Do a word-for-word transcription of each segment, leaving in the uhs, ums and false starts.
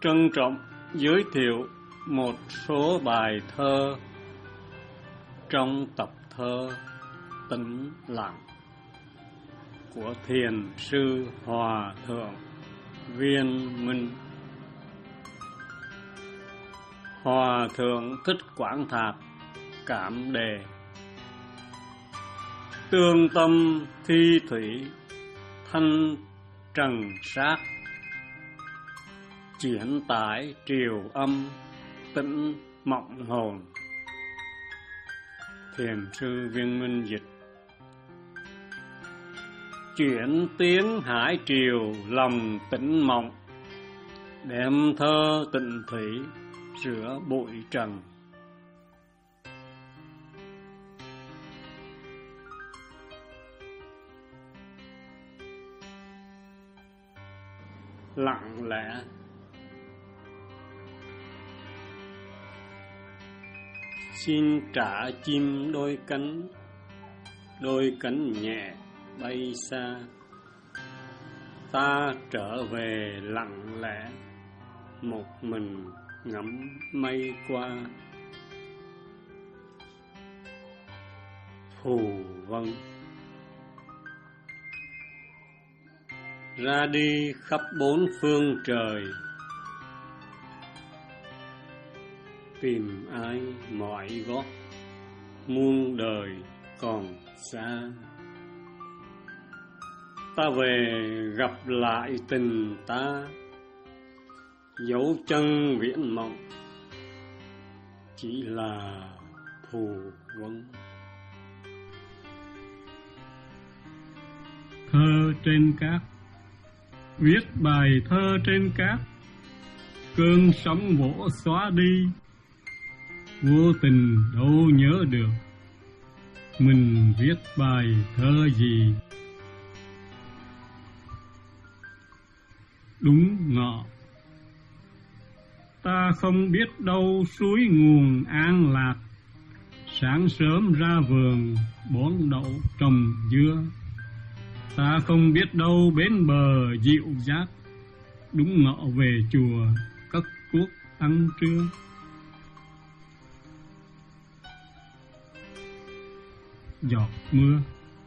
trân trọng giới thiệu một số bài thơ trong tập thơ Tĩnh Lặng của Thiền sư Hòa thượng Viên Minh. Hòa thượng Thích Quảng Thạc cảm đề: tương tâm thi thủy thanh trần sát, chuyển tải triều âm tĩnh mộng hồn. Thiền sư Viên Minh dịch: chuyển tiếng hải triều lòng tĩnh mộng, đem thơ tịnh thủy rửa bụi trần. Lặng lẽ. Xin trả chim đôi cánh, đôi cánh nhẹ bay xa, ta trở về lặng lẽ, một mình ngắm mây qua. Phù vân. Ra đi khắp bốn phương trời, tìm ai mỏi gót, muôn đời còn xa. Ta về gặp lại tình ta, dấu chân viễn mộng chỉ là phù vân. Thơ trên cát. Viết bài thơ trên cát, cơn sóng vỗ xóa đi, vô tình đâu nhớ được mình viết bài thơ gì. Đúng ngọ. Ta không biết đâu suối nguồn an lạc, sáng sớm ra vườn bón đậu trồng dưa. Ta không biết đâu bến bờ dịu dát, đúng ngọ về chùa cất cuốc ăn trưa. Giọt mưa.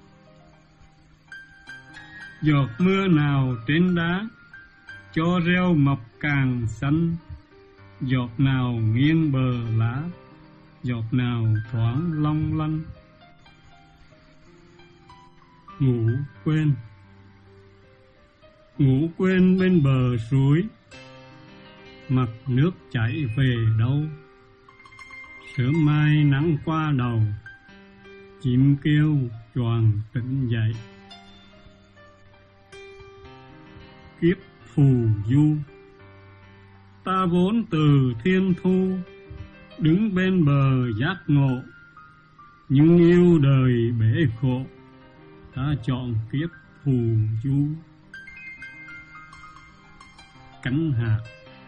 Giọt mưa nào trên đá, cho rêu mọc càng xanh. Giọt nào nghiêng bờ lá, giọt nào thoáng long lanh. Ngủ quên. Ngủ quên bên bờ suối, mặt nước chảy về đâu. Sớm mai nắng qua đầu, chim kêu choàng tỉnh dậy. Kiếp phù du. Ta vốn từ thiên thu, đứng bên bờ giác ngộ, nhưng yêu đời bể khổ, ta chọn kiếp phù du. Cánh hạt.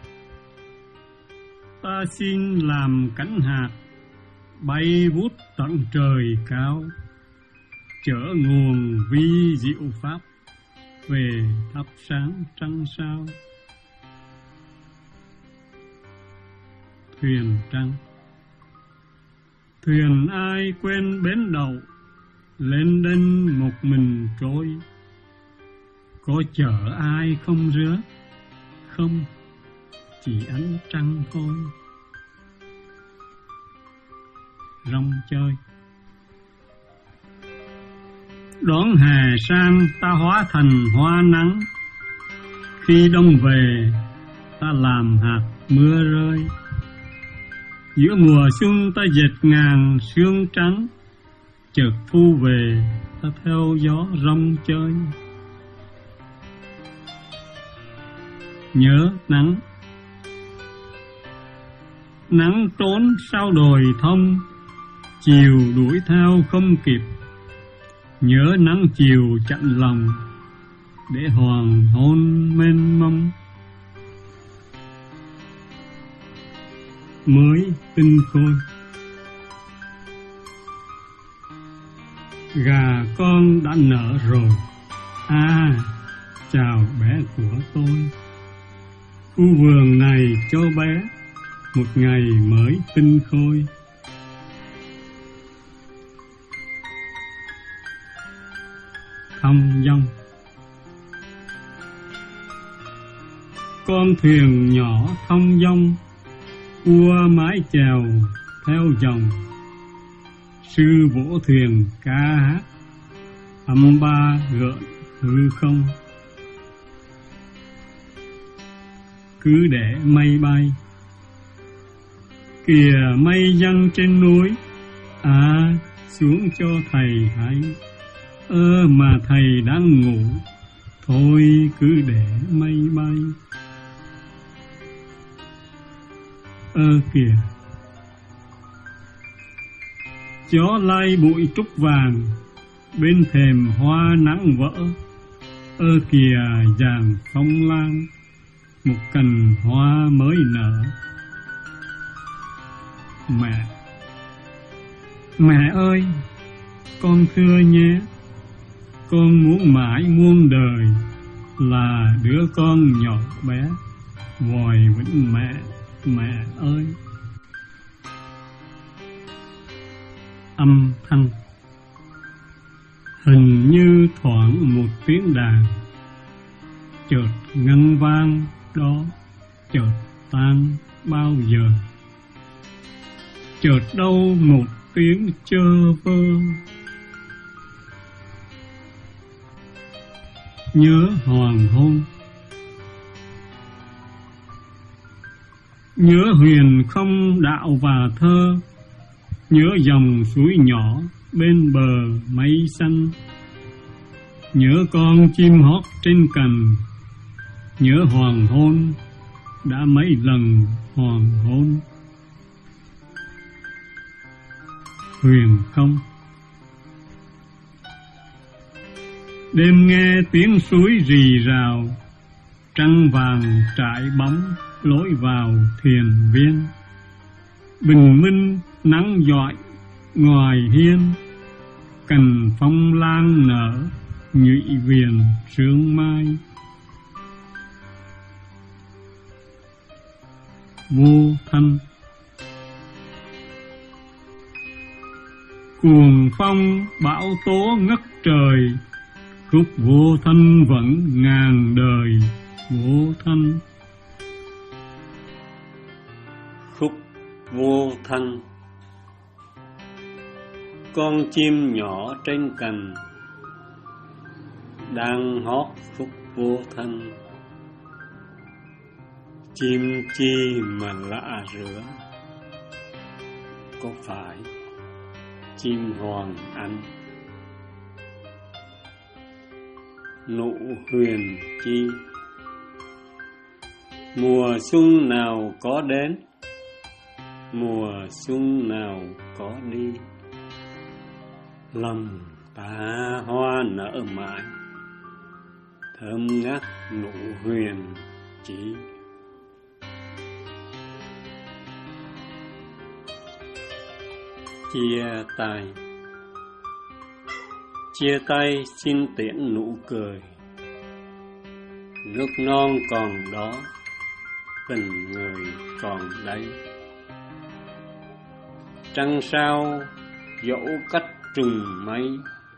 Ta xin làm cánh hạt, bay vút tận trời cao, chở nguồn vi diệu pháp về thắp sáng trăng sao. Thuyền trăng. Thuyền ai quên bến đậu, lên đênh một mình trôi. Có chở ai không rứa? Không, chỉ ánh trăng thôi. Rong chơi. Đón hè sang ta hóa thành hoa nắng, khi đông về ta làm hạt mưa rơi. Giữa mùa xuân ta dệt ngàn sương trắng, chợt thu về ta theo gió rong chơi. Nhớ nắng. Nắng trốn sau đồi thông, chiều đuổi theo không kịp. Nhớ nắng chiều chặn lòng, để hoàng hôn mênh mông. Mới tinh khôi. Gà con đã nở rồi, à chào bé của tôi. khu vườn này cho bé một ngày mới tinh khôi. Thông dong. Con thuyền nhỏ thông dong cua mái chèo theo dòng, sư vỗ thuyền ca hát âm ba gợn hư không. Cứ để mây bay, kìa mây giăng trên núi, à xuống cho thầy thấy. Ơ mà thầy đang ngủ, thôi cứ để mây bay. Ơ kìa, gió lay bụi trúc vàng bên thềm hoa nắng vỡ. Ơ kìa dàng phong lan, một cành hoa mới nở. Mẹ, mẹ ơi, con thưa nhé, con muốn mãi muôn đời là đứa con nhỏ bé vòi vĩnh mẹ, mẹ ơi. Âm thanh. Hình như thoảng một tiếng đàn, chợt ngân vang đó, chợt tan bao giờ. Chợt đâu một tiếng chơ vơ. Nhớ hoàng hôn. Nhớ huyền không đạo và thơ. Nhớ dòng suối nhỏ bên bờ mây xanh. Nhớ con chim hót trên cành. Nhớ hoàng hôn, đã mấy lần hoàng hôn. Huyền không. Đêm nghe tiếng suối rì rào, trăng vàng trải bóng lối vào thiền viên. Bình minh nắng dọi ngoài hiên, cành phong lan nở nhụy viền sương mai. Vô thanh. Cuồng phong bão tố ngất trời, khúc vô thanh vẫn ngàn đời vô thanh. Khúc vô thanh. Con chim nhỏ trên cành đang hót khúc vô thanh. Chim chi mà lạ rửa, có phải chim hoàng anh? Nụ huyền chi. Mùa xuân nào có đến, mùa xuân nào có đi. Lòng ta hoa nở mãi, thơm ngát nụ huyền chi. Chia tay. Chia tay xin tiễn nụ cười. Nước non còn đó, tình người còn đây. Trăng sao dẫu cách trùng mây,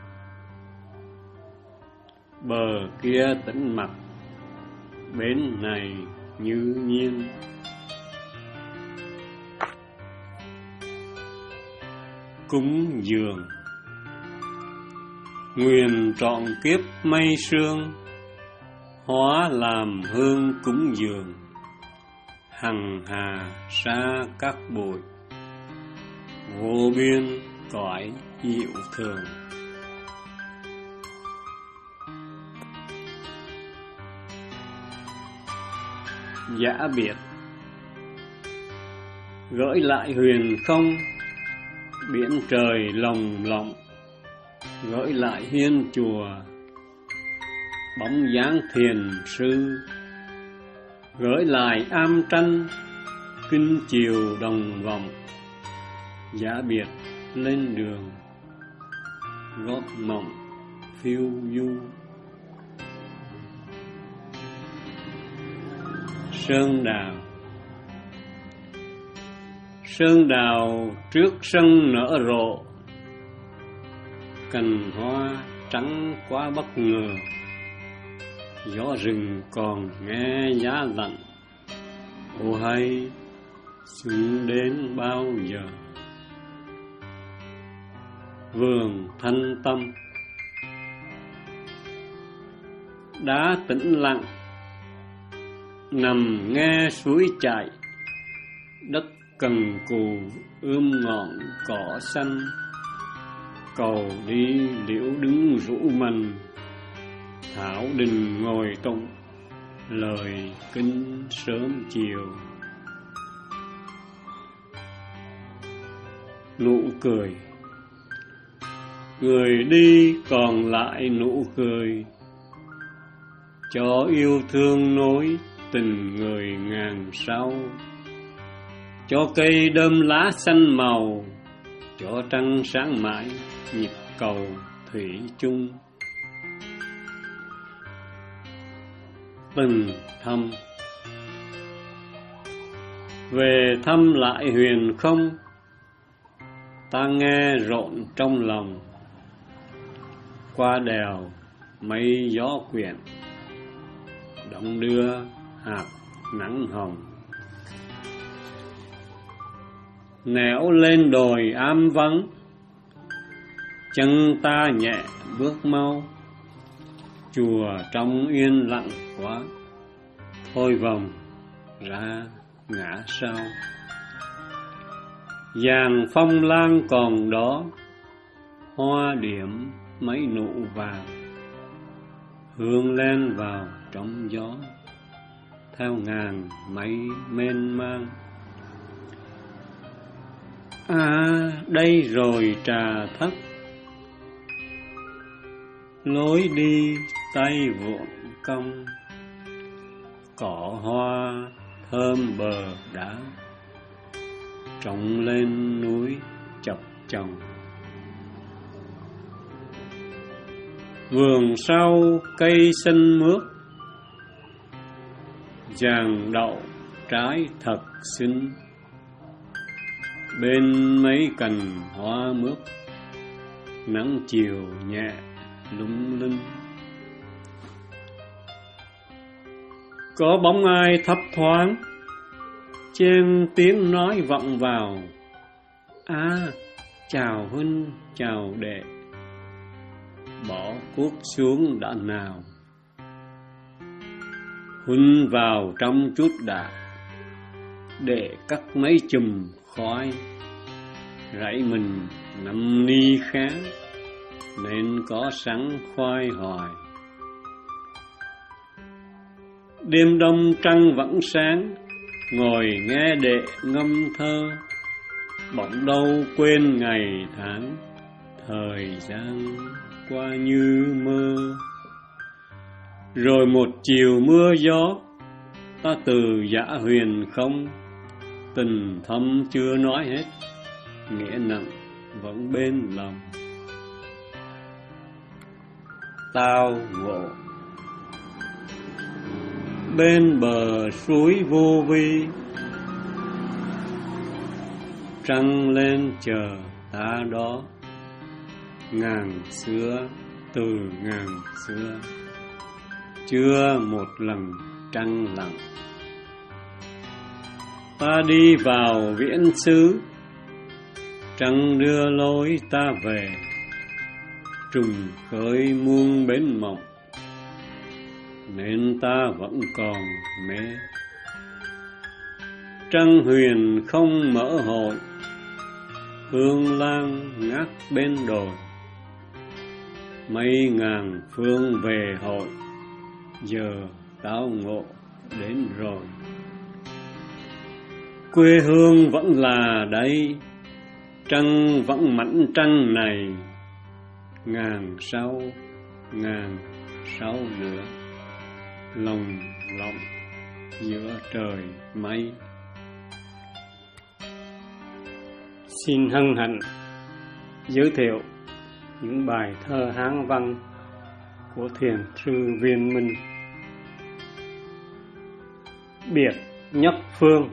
bờ kia tĩnh mặc, bên này như nhiên. Cúng dường. Nguyện trọn kiếp mây sương, hóa làm hương cúng dường. Hằng hà xa các bụi, vô biên cõi diệu thường. Giã biệt. Gửi lại huyền không, biển trời lồng lộng. Gửi lại hiên chùa, bóng dáng thiền sư. Gửi lại am tranh, kinh chiều đồng vọng. Giã biệt lên đường, gót mộng phiêu du. Sơn đào. Sơn đào trước sân nở rộ, cành hoa trắng quá bất ngờ. Gió rừng còn nghe giá lạnh, ô hay xuân đến bao giờ. Vườn thanh tâm đã tĩnh lặng, nằm nghe suối chảy. Đất cần cù ươm ngọn cỏ xanh, cầu đi liễu đứng rũ mình. Thảo đình ngồi tụng lời kinh sớm chiều. Nụ cười, người đi còn lại nụ cười, cho yêu thương nối tình người ngàn sau. Cho cây đơm lá xanh màu, cho trăng sáng mãi nhịp cầu thủy chung. Từng thăm về thăm lại huyền không, ta nghe rộn trong lòng. Qua đèo mây gió quyện, đong đưa hạt nắng hồng. Nẻo lên đồi am vắng, chân ta nhẹ bước mau. Chùa trong yên lặng quá, thôi vòng ra ngã sau. Giàng phong lan còn đó, hoa điểm mấy nụ vàng. Hương lên vào trong gió, theo ngàn mây mênh mang. À, đây rồi trà thất, lối đi tay vụn cong. Cỏ hoa thơm bờ đá, trồng lên núi chập chồng. Vườn sau cây xanh mướt, giàng đậu trái thật xinh. Bên mấy cành hoa mướp, nắng chiều nhẹ lung linh. Có bóng ai thấp thoáng, trên tiếng nói vọng vào. À, chào huynh, chào đệ. Bỏ cuốc xuống đã nào. Huynh vào trong chút đã, để cắt mấy chùm khói. Rẫy mình nằm ni kháng, nên có sẵn khoai hoài. Đêm đông trăng vẫn sáng, ngồi nghe đệ ngâm thơ. Bỗng đâu quên ngày tháng, thời gian qua như mơ. Rồi một chiều mưa gió, ta từ dã huyền không. Tình thâm chưa nói hết, nghĩa nặng vẫn bên lòng. Tao ngộ bên bờ suối vô vi, trăng lên chờ ta đó. Ngàn xưa từ ngàn xưa, chưa một lần trăng lặng. Ta đi vào viễn xứ, trăng đưa lối ta về. Trùng khơi muôn bến mộng, nên ta vẫn còn mê. Trăng huyền không mở hội, hương lan ngát bên đồi. Mấy ngàn phương về hội, giờ tao ngộ đến rồi. Quê hương vẫn là đây, trăng vẫn mảnh trăng này. Ngàn sau, ngàn sau nữa, lòng lộng giữa trời mây. Xin hân hạnh giới thiệu những bài thơ Hán văn của thiền sư Viên Minh. biệt nhất phương.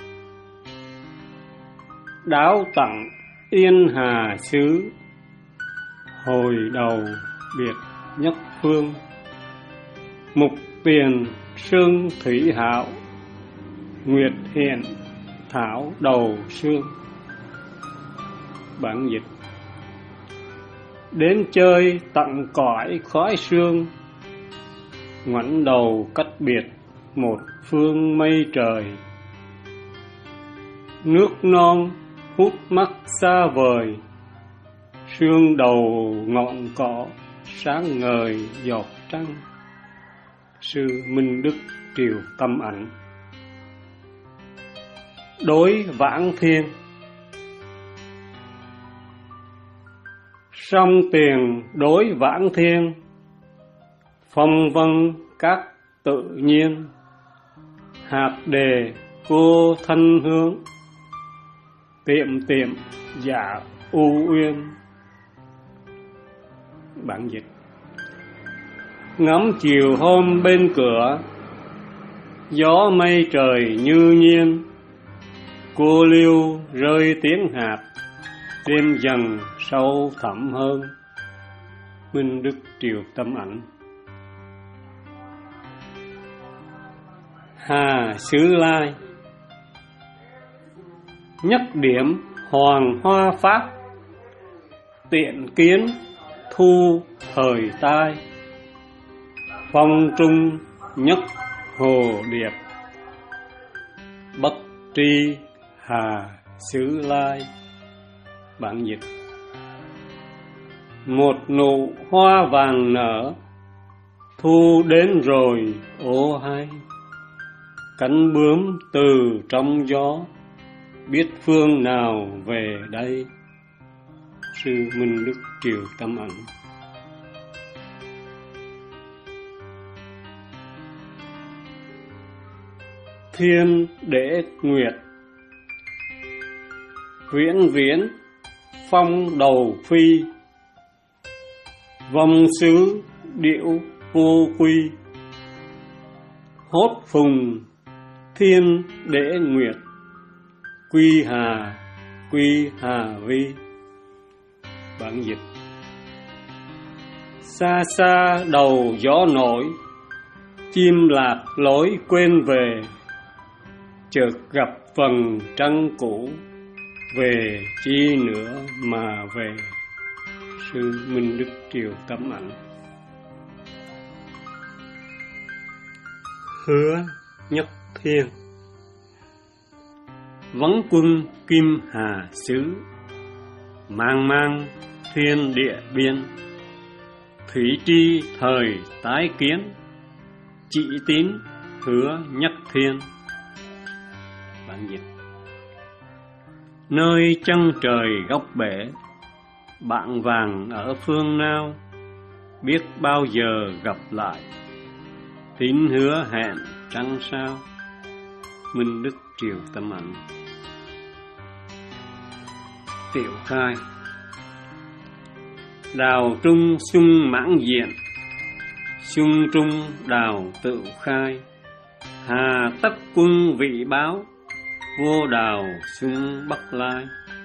Đáo tặng yên hà xứ, hồi đầu biệt nhất phương. Mục tiền sương thủy hảo, nguyệt hiện thảo đầu sương. Bản dịch: đến chơi tận cõi khói sương, ngoảnh đầu cách biệt một phương mây trời. Nước non hút mắt xa vời, sương đầu ngọn cỏ sáng ngời giọt trăng. Sư Minh Đức Triều Tâm Ảnh. Đối vãng thiên. Song tiền đối vãng thiên, phong vân các tự nhiên. Hạt đề cô thân hướng, tiệm tiệm dạ u uyên. Bản dịch: ngắm chiều hôm bên cửa, gió mây trời như nhiên. Cô liêu rơi tiếng hạt, đêm dần sâu thẳm hơn. Minh Đức Triều Tâm Ảnh. Hà Xứ Lai. Nhất điểm hoàng hoa pháp, tiện kiến thu thời tai. Phong trung nhất hồ điệp, bất tri Hà Xứ Lai. Bản dịch: một nụ hoa vàng nở, thu đến rồi ô hay. Cánh bướm từ trong gió, biết phương nào về đây. Sư Minh Đức Triều Tâm Ảnh. Thiên Đế Nguyệt. Viễn viễn phong đầu phi, vong xứ điệu vô quy. Hốt phùng Thiên Đế Nguyệt, quy hà quy hà vi. Bản dịch: xa xa đầu gió nổi, chim lạc lối quên về. Chợt gặp phần trăng cũ, về chi nữa mà về. Sư Minh Đức Triều Tâm Ảnh. Hứa Nhất Thiên. Vấn quân Kim Hà Xứ, mang mang thiên địa biên. Thủy tri thời tái kiến, chỉ tín Hứa Nhất Thiên. Bản dịch: nơi chân trời góc bể, bạn vàng ở phương nào. Biết bao giờ gặp lại, tín hứa hẹn trăng sao. Minh Đức Triều Tâm Ảnh. Tiểu khai. Đào trung xung mãn diện, xung trung đào tự khai. Hà tất quân vị báo, vô đào xung Bắc Lai.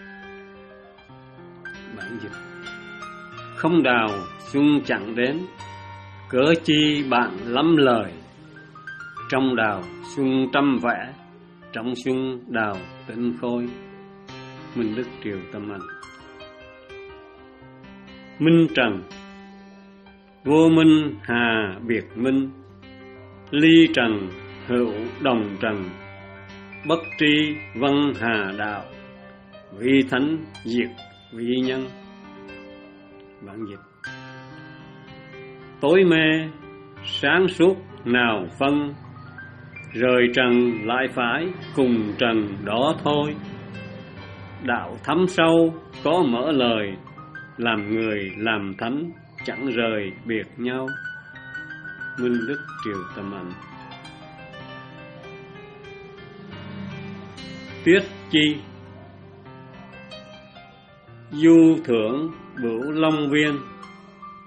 Bản dịch: không đào xung chẳng đến, cớ chi bạn lắm lời. Trong đào xung trăm vẽ, trong xung đào tĩnh khôi. Minh Đức Triều Tâm Ảnh. Minh trần. Vô minh hà biệt minh, ly trần hữu đồng trần. Bất tri vân hà đạo, vi thánh diệt vi nhân. Bản dịch: tối mê sáng suốt nào phân, rời trần lại phải cùng trần đó thôi. Đạo thấm sâu có mở lời, làm người làm thánh chẳng rời biệt nhau. Minh Đức Triều Tâm Ảnh. Tuyết chi. Du thưởng Bửu Long Viên,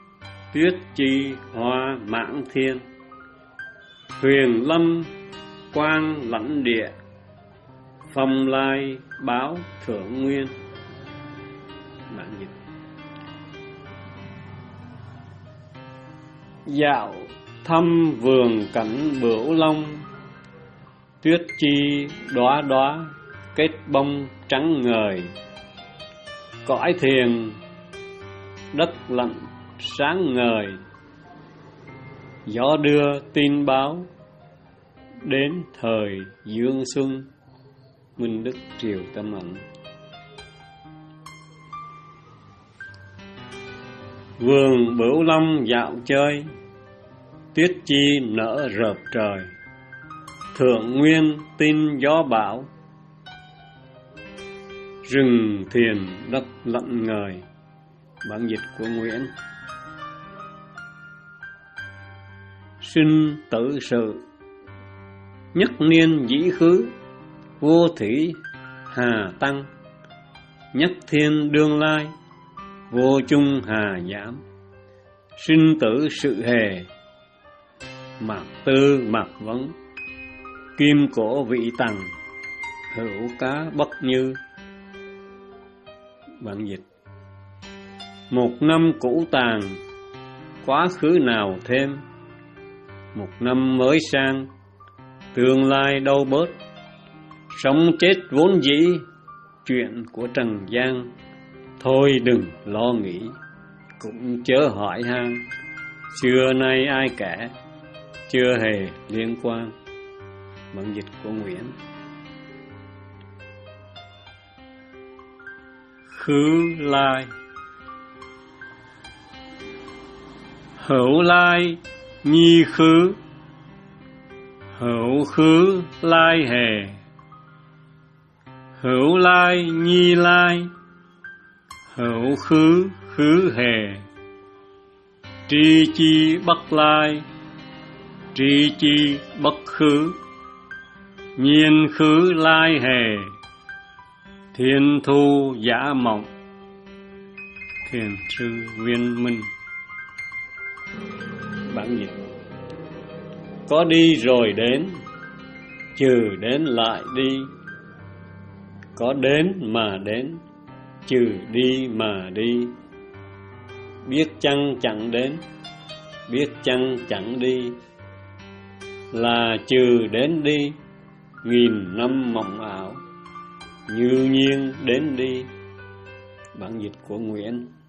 tuyết chi hoa mãn thiên. Huyền lâm quan lãnh địa, phong lai báo thượng nguyên. Bản dịch. Dạo thăm vườn cảnh bửu long, tuyết chi đóa đóa kết bông trắng ngời. Cõi thiền đất lặng sáng ngời, gió đưa tin báo đến thời dương xuân. Minh Đức Triều Tâm Ảnh. Vườn bửu long dạo chơi, tuyết chi nở rợp trời. Thượng nguyên tin gió bão, rừng thiền đất lặng ngời. Bản dịch của Nguyễn. Sinh tử sự, nhất niên dĩ khứ. Vô thủy hà tăng, nhất thiên đương lai. Vô chung hà giảm, sinh tử sự hề. Mạc tư mạc vấn, kim cổ vị tằng. Hữu cá bất như. Bản dịch. Một năm cũ tàn, quá khứ nào thêm. Một năm mới sang, tương lai đâu bớt. Sống chết vốn dĩ, chuyện của trần gian. Thôi đừng lo nghĩ, cũng chớ hỏi han. Xưa nay ai kể, chưa hề liên quan. Bản dịch của Nguyễn. Khứ lai. Hữu lai nhi khứ, hữu khứ lai hề. Hữu lai nhi lai, hữu khứ khứ hề. Tri chi bất lai, tri chi bất khứ. Nhiên khứ lai hề, thiên thu giả mộng. Thiền sư Viên Minh. Bản dịch. Có đi rồi đến, trừ đến lại đi. Có đến mà đến, trừ đi mà đi. Biết chăng chẳng đến, biết chăng chẳng đi. Là trừ đến đi, nghìn năm mộng ảo. Như nhiên đến đi. Bản dịch của Nguyễn.